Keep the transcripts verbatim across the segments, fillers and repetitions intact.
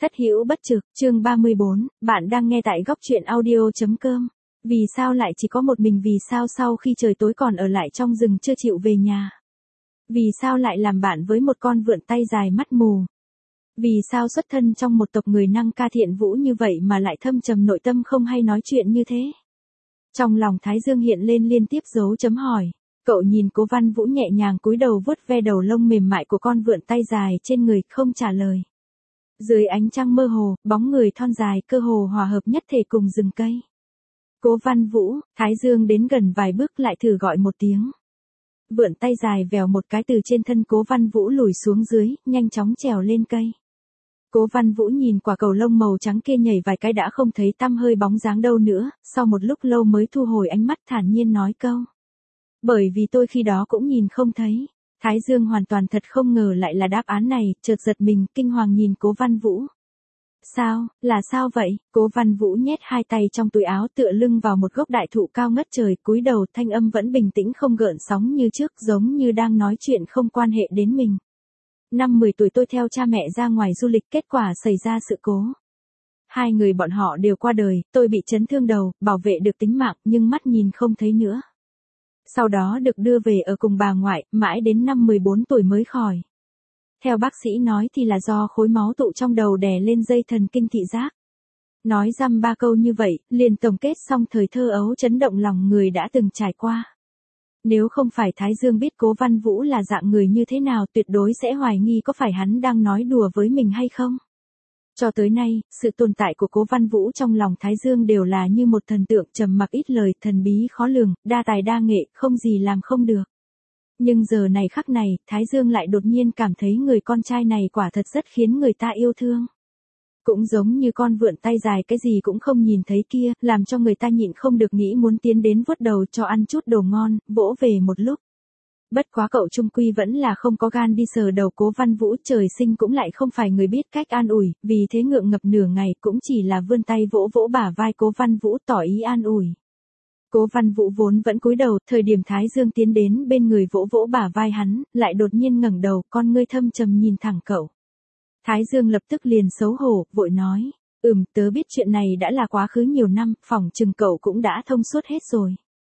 Thất hữu bất trực, chương ba mươi bốn, bạn đang nghe tại góc truyện audio.com. Vì sao lại chỉ có một mình, vì sao sau khi trời tối còn ở lại trong rừng chưa chịu về nhà? Vì sao lại làm bạn với một con vượn tay dài mắt mù? Vì sao xuất thân trong một tộc người năng ca thiện vũ như vậy mà lại thâm trầm nội tâm không hay nói chuyện như thế? Trong lòng Thái Dương hiện lên liên tiếp dấu chấm hỏi. Cậu nhìn Cố Văn Vũ nhẹ nhàng cúi đầu vuốt ve đầu lông mềm mại của con vượn tay dài trên người, không trả lời. Dưới ánh trăng mơ hồ, bóng người thon dài cơ hồ hòa hợp nhất thể cùng rừng cây. Cố Văn Vũ, Thái Dương đến gần vài bước lại thử gọi một tiếng. Vượn tay dài vèo một cái từ trên thân Cố Văn Vũ lùi xuống dưới, nhanh chóng trèo lên cây. Cố Văn Vũ nhìn quả cầu lông màu trắng kia nhảy vài cái đã không thấy tăm hơi bóng dáng đâu nữa, sau một lúc lâu mới thu hồi ánh mắt thản nhiên nói câu. Bởi vì tôi khi đó cũng nhìn không thấy. Thái Dương hoàn toàn thật không ngờ lại là đáp án này, chợt giật mình, kinh hoàng nhìn Cố Văn Vũ. Sao, là sao vậy? Cố Văn Vũ nhét hai tay trong túi áo tựa lưng vào một gốc đại thụ cao ngất trời, cúi đầu, thanh âm vẫn bình tĩnh không gợn sóng như trước, giống như đang nói chuyện không quan hệ đến mình. Năm mười tuổi tôi theo cha mẹ ra ngoài du lịch, kết quả xảy ra sự cố. Hai người bọn họ đều qua đời, tôi bị chấn thương đầu, bảo vệ được tính mạng nhưng mắt nhìn không thấy nữa. Sau đó được đưa về ở cùng bà ngoại, mãi đến năm mười bốn tuổi mới khỏi. Theo bác sĩ nói thì là do khối máu tụ trong đầu đè lên dây thần kinh thị giác. Nói dăm ba câu như vậy, liền tổng kết xong thời thơ ấu chấn động lòng người đã từng trải qua. Nếu không phải Thái Dương biết Cố Văn Vũ là dạng người như thế nào, tuyệt đối sẽ hoài nghi có phải hắn đang nói đùa với mình hay không. Cho tới nay, sự tồn tại của Cố Văn Vũ trong lòng Thái Dương đều là như một thần tượng trầm mặc ít lời, thần bí khó lường, đa tài đa nghệ, không gì làm không được. Nhưng giờ này khắc này, Thái Dương lại đột nhiên cảm thấy người con trai này quả thật rất khiến người ta yêu thương. Cũng giống như con vượn tay dài cái gì cũng không nhìn thấy kia, làm cho người ta nhịn không được nghĩ muốn tiến đến vuốt đầu cho ăn chút đồ ngon, vỗ về một lúc. Bất quá cậu trung quy vẫn là không có gan đi sờ đầu Cố Văn Vũ, trời sinh cũng lại không phải người biết cách an ủi, vì thế ngượng ngập nửa ngày cũng chỉ là vươn tay vỗ vỗ bả vai Cố Văn Vũ tỏ ý an ủi. Cố Văn Vũ vốn vẫn cúi đầu, thời điểm Thái Dương tiến đến bên người vỗ vỗ bả vai hắn, lại đột nhiên ngẩng đầu, con ngươi thâm trầm nhìn thẳng cậu. Thái Dương lập tức liền xấu hổ, vội nói, ừm, tớ biết chuyện này đã là quá khứ nhiều năm, phỏng chừng cậu cũng đã thông suốt hết rồi.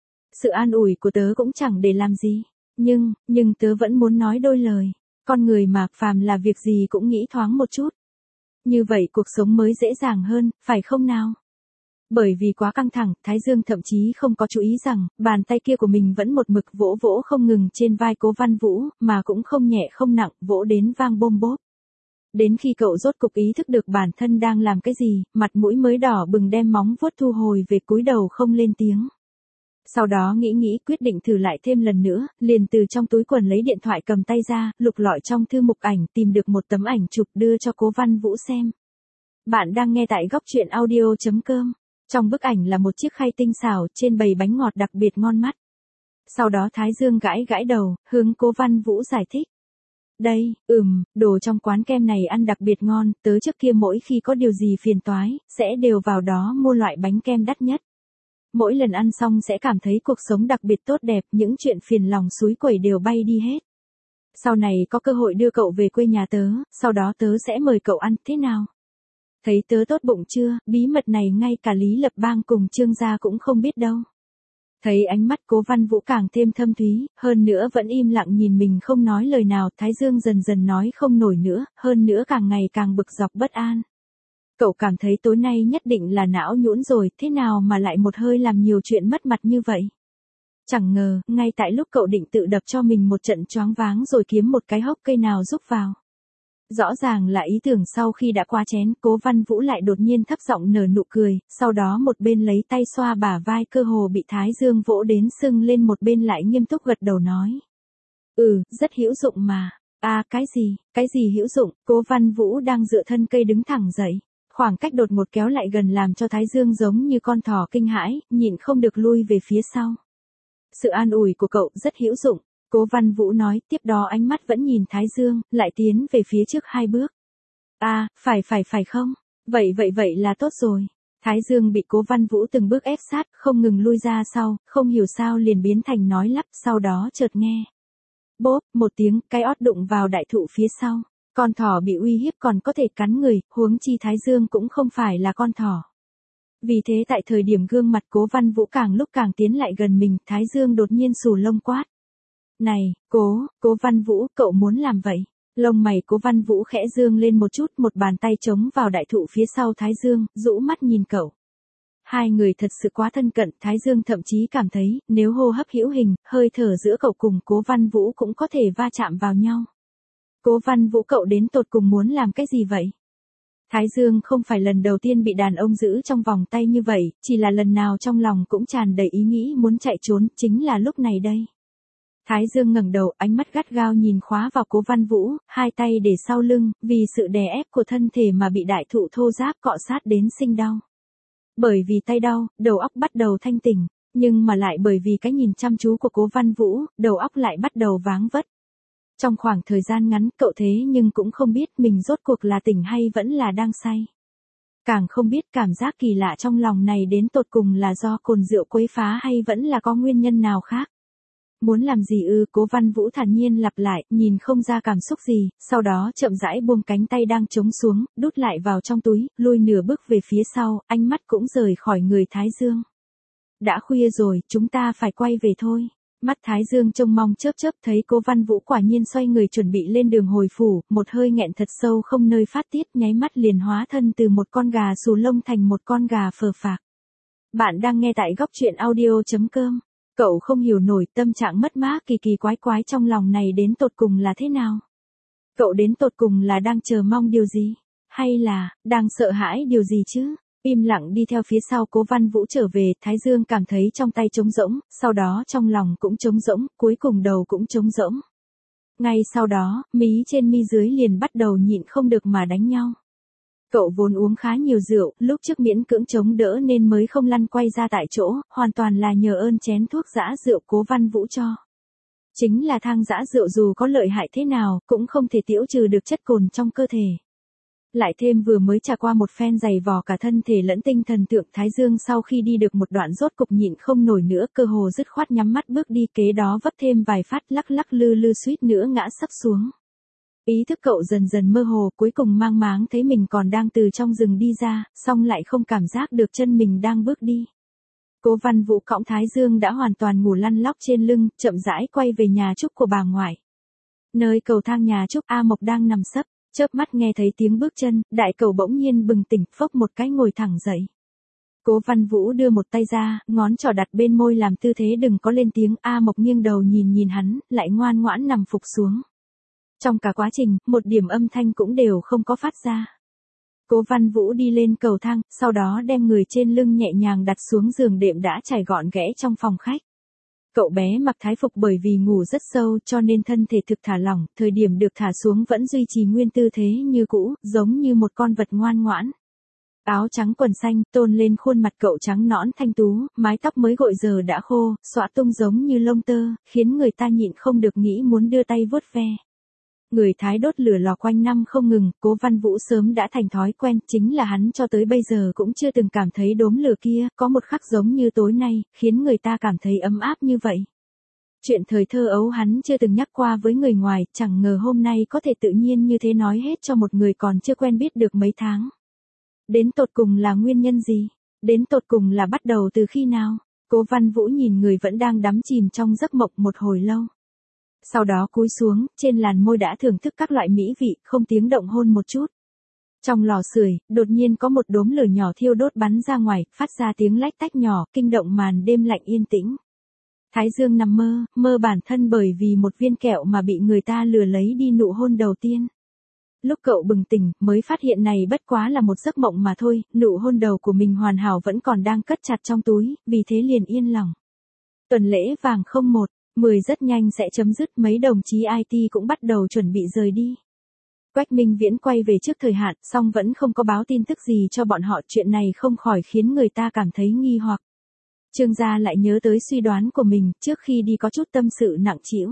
Sự an ủi của tớ cũng chẳng để làm gì. Nhưng, nhưng tớ vẫn muốn nói đôi lời. Con người mà, phàm là việc gì cũng nghĩ thoáng một chút. Như vậy cuộc sống mới dễ dàng hơn, phải không nào? Bởi vì quá căng thẳng, Thái Dương thậm chí không có chú ý rằng, bàn tay kia của mình vẫn một mực vỗ vỗ không ngừng trên vai Cố Văn Vũ, mà cũng không nhẹ không nặng, vỗ đến vang bôm bốp. Đến khi cậu rốt cục ý thức được bản thân đang làm cái gì, mặt mũi mới đỏ bừng đem móng vuốt thu hồi về, cúi đầu không lên tiếng. Sau đó nghĩ nghĩ quyết định thử lại thêm lần nữa, liền từ trong túi quần lấy điện thoại cầm tay ra, lục lọi trong thư mục ảnh tìm được một tấm ảnh chụp đưa cho Cố Văn Vũ xem. Bạn đang nghe tại góc truyện audio.com. Trong bức ảnh là một chiếc khay tinh xảo, trên bày bánh ngọt đặc biệt ngon mắt. Sau đó Thái Dương gãi gãi đầu, hướng Cố Văn Vũ giải thích. Đây, ừm, đồ trong quán kem này ăn đặc biệt ngon, tớ trước kia mỗi khi có điều gì phiền toái, sẽ đều vào đó mua loại bánh kem đắt nhất. Mỗi lần ăn xong sẽ cảm thấy cuộc sống đặc biệt tốt đẹp, những chuyện phiền lòng xúi quẩy đều bay đi hết. Sau này có cơ hội đưa cậu về quê nhà tớ, sau đó tớ sẽ mời cậu ăn, thế nào? Thấy tớ tốt bụng chưa, bí mật này ngay cả Lý Lập Bang cùng Trương gia cũng không biết đâu. Thấy ánh mắt Cố Văn Vũ càng thêm thâm thúy, hơn nữa vẫn im lặng nhìn mình không nói lời nào, Thái Dương dần dần nói không nổi nữa, hơn nữa càng ngày càng bực dọc bất an. Cậu cảm thấy tối nay nhất định là não nhũn rồi, thế nào mà lại một hơi làm nhiều chuyện mất mặt như vậy? Chẳng ngờ, ngay tại lúc cậu định tự đập cho mình một trận choáng váng rồi kiếm một cái hốc cây nào rúc vào. Rõ ràng là ý tưởng sau khi đã qua chén, Cố Văn Vũ lại đột nhiên thấp giọng nở nụ cười, sau đó một bên lấy tay xoa bả vai cơ hồ bị Thái Dương vỗ đến sưng lên, một bên lại nghiêm túc gật đầu nói. Ừ, rất hữu dụng mà. À, cái gì, cái gì hữu dụng? Cố Văn Vũ đang dựa thân cây đứng thẳng dậy. Khoảng cách đột ngột kéo lại gần làm cho Thái Dương giống như con thỏ kinh hãi, nhịn không được lui về phía sau. Sự an ủi của cậu rất hữu dụng, Cố Văn Vũ nói, tiếp đó ánh mắt vẫn nhìn Thái Dương, lại tiến về phía trước hai bước. À, phải phải phải không? Vậy vậy vậy là tốt rồi. Thái Dương bị Cố Văn Vũ từng bước ép sát, không ngừng lui ra sau, không hiểu sao liền biến thành nói lắp, sau đó chợt nghe. Bốp, một tiếng, cái ót đụng vào đại thụ phía sau. Con thỏ bị uy hiếp còn có thể cắn người, huống chi Thái Dương cũng không phải là con thỏ. Vì thế tại thời điểm gương mặt Cố Văn Vũ càng lúc càng tiến lại gần mình, Thái Dương đột nhiên xù lông quát. Này, Cố, Cố Văn Vũ, cậu muốn làm vậy? Lông mày Cố Văn Vũ khẽ dương lên một chút, một bàn tay chống vào đại thụ phía sau Thái Dương, rũ mắt nhìn cậu. Hai người thật sự quá thân cận, Thái Dương thậm chí cảm thấy, nếu hô hấp hữu hình, hơi thở giữa cậu cùng Cố Văn Vũ cũng có thể va chạm vào nhau. Cố Văn Vũ, cậu đến tột cùng muốn làm cái gì vậy? Thái Dương không phải lần đầu tiên bị đàn ông giữ trong vòng tay như vậy, chỉ là lần nào trong lòng cũng tràn đầy ý nghĩ muốn chạy trốn, chính là lúc này đây. Thái Dương ngẩng đầu, ánh mắt gắt gao nhìn khóa vào Cố Văn Vũ, hai tay để sau lưng, vì sự đè ép của thân thể mà bị đại thụ thô ráp cọ sát đến sinh đau. Bởi vì tay đau, đầu óc bắt đầu thanh tỉnh, nhưng mà lại bởi vì cái nhìn chăm chú của Cố Văn Vũ, đầu óc lại bắt đầu váng vất. Trong khoảng thời gian ngắn, cậu thế nhưng cũng không biết mình rốt cuộc là tỉnh hay vẫn là đang say. Càng không biết cảm giác kỳ lạ trong lòng này đến tột cùng là do cồn rượu quấy phá hay vẫn là có nguyên nhân nào khác. Muốn làm gì ư? Cố Văn Vũ thản nhiên lặp lại, nhìn không ra cảm xúc gì, sau đó chậm rãi buông cánh tay đang chống xuống, đút lại vào trong túi, lùi nửa bước về phía sau, ánh mắt cũng rời khỏi người Thái Dương. Đã khuya rồi, chúng ta phải quay về thôi. Mắt Thái Dương trông mong chớp chớp, thấy Cố Văn Vũ quả nhiên xoay người chuẩn bị lên đường hồi phủ, một hơi nghẹn thật sâu không nơi phát tiết, nháy mắt liền hóa thân từ một con gà xù lông thành một con gà phờ phạc. Bạn đang nghe tại góc truyện audio chấm com. Cậu không hiểu nổi tâm trạng mất mát kỳ kỳ quái quái trong lòng này đến tột cùng là thế nào. Cậu đến tột cùng là đang chờ mong điều gì? Hay là, đang sợ hãi điều gì chứ? Im lặng đi theo phía sau Cố Văn Vũ trở về, Thái Dương cảm thấy trong tay trống rỗng, sau đó trong lòng cũng trống rỗng, cuối cùng đầu cũng trống rỗng. Ngay sau đó, mí trên mi dưới liền bắt đầu nhịn không được mà đánh nhau. Cậu vốn uống khá nhiều rượu, lúc trước miễn cưỡng chống đỡ nên mới không lăn quay ra tại chỗ, hoàn toàn là nhờ ơn chén thuốc giã rượu Cố Văn Vũ cho. Chính là thang giã rượu dù có lợi hại thế nào, cũng không thể tiêu trừ được chất cồn trong cơ thể. Lại thêm vừa mới trải qua một phen giày vò cả thân thể lẫn tinh thần, Tượng Thái Dương sau khi đi được một đoạn rốt cục nhịn không nổi nữa, cơ hồ dứt khoát nhắm mắt bước đi, kế đó vấp thêm vài phát, lắc lắc lư lư suýt nữa ngã sấp xuống. Ý thức cậu dần dần mơ hồ, cuối cùng mang máng thấy mình còn đang từ trong rừng đi ra, song lại không cảm giác được chân mình đang bước đi. Cố Văn Vũ cõng Thái Dương đã hoàn toàn ngủ lăn lóc trên lưng, chậm rãi quay về nhà Trúc của bà ngoại. Nơi cầu thang nhà Trúc, A Mộc đang nằm sấp, chớp mắt nghe thấy tiếng bước chân, đại cậu bỗng nhiên bừng tỉnh, phốc một cái ngồi thẳng dậy. Cố Văn Vũ đưa một tay ra, ngón trỏ đặt bên môi làm tư thế đừng có lên tiếng, A Mộc nghiêng đầu nhìn nhìn hắn, lại ngoan ngoãn nằm phục xuống. Trong cả quá trình, một điểm âm thanh cũng đều không có phát ra. Cố Văn Vũ đi lên cầu thang, sau đó đem người trên lưng nhẹ nhàng đặt xuống giường đệm đã trải gọn ghẽ trong phòng khách. Cậu bé mặc thái phục bởi vì ngủ rất sâu cho nên thân thể thực thả lỏng, thời điểm được thả xuống vẫn duy trì nguyên tư thế như cũ, giống như một con vật ngoan ngoãn. Áo trắng quần xanh, tôn lên khuôn mặt cậu trắng nõn thanh tú, mái tóc mới gội giờ đã khô, xõa tung giống như lông tơ, khiến người ta nhịn không được nghĩ muốn đưa tay vuốt ve. Người Thái đốt lửa lò quanh năm không ngừng, Cố Văn Vũ sớm đã thành thói quen, chính là hắn cho tới bây giờ cũng chưa từng cảm thấy đốm lửa kia, có một khắc giống như tối nay, khiến người ta cảm thấy ấm áp như vậy. Chuyện thời thơ ấu hắn chưa từng nhắc qua với người ngoài, chẳng ngờ hôm nay có thể tự nhiên như thế nói hết cho một người còn chưa quen biết được mấy tháng. Đến tột cùng là nguyên nhân gì? Đến tột cùng là bắt đầu từ khi nào? Cố Văn Vũ nhìn người vẫn đang đắm chìm trong giấc mộng một hồi lâu. Sau đó cúi xuống, trên làn môi đã thưởng thức các loại mỹ vị, không tiếng động hôn một chút. Trong lò sưởi, đột nhiên có một đốm lửa nhỏ thiêu đốt bắn ra ngoài, phát ra tiếng lách tách nhỏ, kinh động màn đêm lạnh yên tĩnh. Thái Dương nằm mơ, mơ bản thân bởi vì một viên kẹo mà bị người ta lừa lấy đi nụ hôn đầu tiên. Lúc cậu bừng tỉnh, mới phát hiện này bất quá là một giấc mộng mà thôi, nụ hôn đầu của mình hoàn hảo vẫn còn đang cất chặt trong túi, vì thế liền yên lòng. Tuần lễ vàng không một mười rất nhanh sẽ chấm dứt, mấy đồng chí i tê cũng bắt đầu chuẩn bị rời đi. Quách Minh Viễn quay về trước thời hạn, song vẫn không có báo tin tức gì cho bọn họ, chuyện này không khỏi khiến người ta cảm thấy nghi hoặc. Trương gia lại nhớ tới suy đoán của mình, trước khi đi có chút tâm sự nặng trĩu.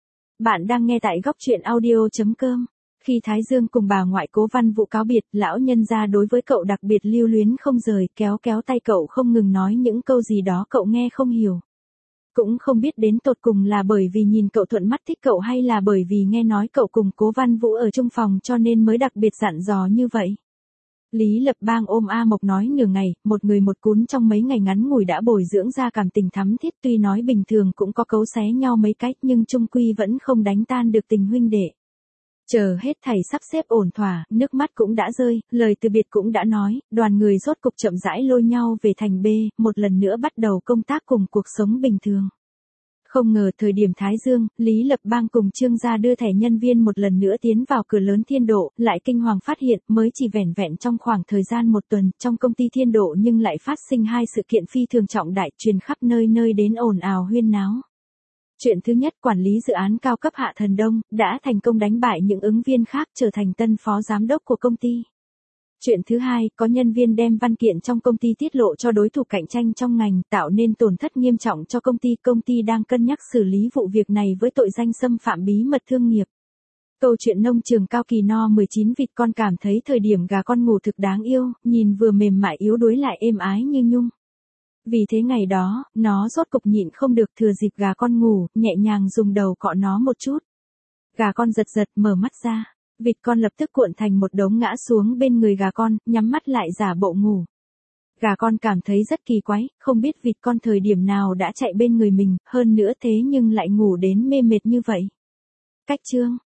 Bạn đang nghe tại góc truyện audio chấm com. Khi Thái Dương cùng bà ngoại Cố Văn Vũ cáo biệt, lão nhân gia đối với cậu đặc biệt lưu luyến không rời, kéo kéo tay cậu không ngừng nói những câu gì đó cậu nghe không hiểu. Cũng không biết đến tột cùng là bởi vì nhìn cậu thuận mắt thích cậu hay là bởi vì nghe nói cậu cùng Cố Văn Vũ ở chung phòng cho nên mới đặc biệt dặn dò như vậy. Lý Lập Bang ôm A Mộc nói nửa ngày, một người một cún trong mấy ngày ngắn ngủi đã bồi dưỡng ra cảm tình thắm thiết, tuy nói bình thường cũng có cấu xé nhau mấy cách nhưng chung quy vẫn không đánh tan được tình huynh đệ. Chờ hết thảy sắp xếp ổn thỏa, nước mắt cũng đã rơi, lời từ biệt cũng đã nói, đoàn người rốt cục chậm rãi lôi nhau về thành B, một lần nữa bắt đầu công tác cùng cuộc sống bình thường. Không ngờ thời điểm Thái Dương, Lý Lập Bang cùng Trương gia đưa thẻ nhân viên một lần nữa tiến vào cửa lớn Thiên Độ, lại kinh hoàng phát hiện mới chỉ vẻn vẹn trong khoảng thời gian một tuần, trong công ty Thiên Độ nhưng lại phát sinh hai sự kiện phi thường trọng đại truyền khắp nơi nơi đến ồn ào huyên náo. Chuyện thứ nhất, quản lý dự án cao cấp Hạ Thần Đông, đã thành công đánh bại những ứng viên khác trở thành tân phó giám đốc của công ty. Chuyện thứ hai, có nhân viên đem văn kiện trong công ty tiết lộ cho đối thủ cạnh tranh trong ngành, tạo nên tổn thất nghiêm trọng cho công ty. Công ty đang cân nhắc xử lý vụ việc này với tội danh xâm phạm bí mật thương nghiệp. Câu chuyện nông trường Cao Kỳ no mười chín vịt con cảm thấy thời điểm gà con ngủ thực đáng yêu, nhìn vừa mềm mại yếu đuối lại êm ái như nhung. Vì thế ngày đó, nó rốt cục nhịn không được thừa dịp gà con ngủ, nhẹ nhàng dùng đầu cọ nó một chút. Gà con giật giật mở mắt ra. Vịt con lập tức cuộn thành một đống ngã xuống bên người gà con, nhắm mắt lại giả bộ ngủ. Gà con cảm thấy rất kỳ quái, không biết vịt con thời điểm nào đã chạy bên người mình, hơn nữa thế nhưng lại ngủ đến mê mệt như vậy. Cách chương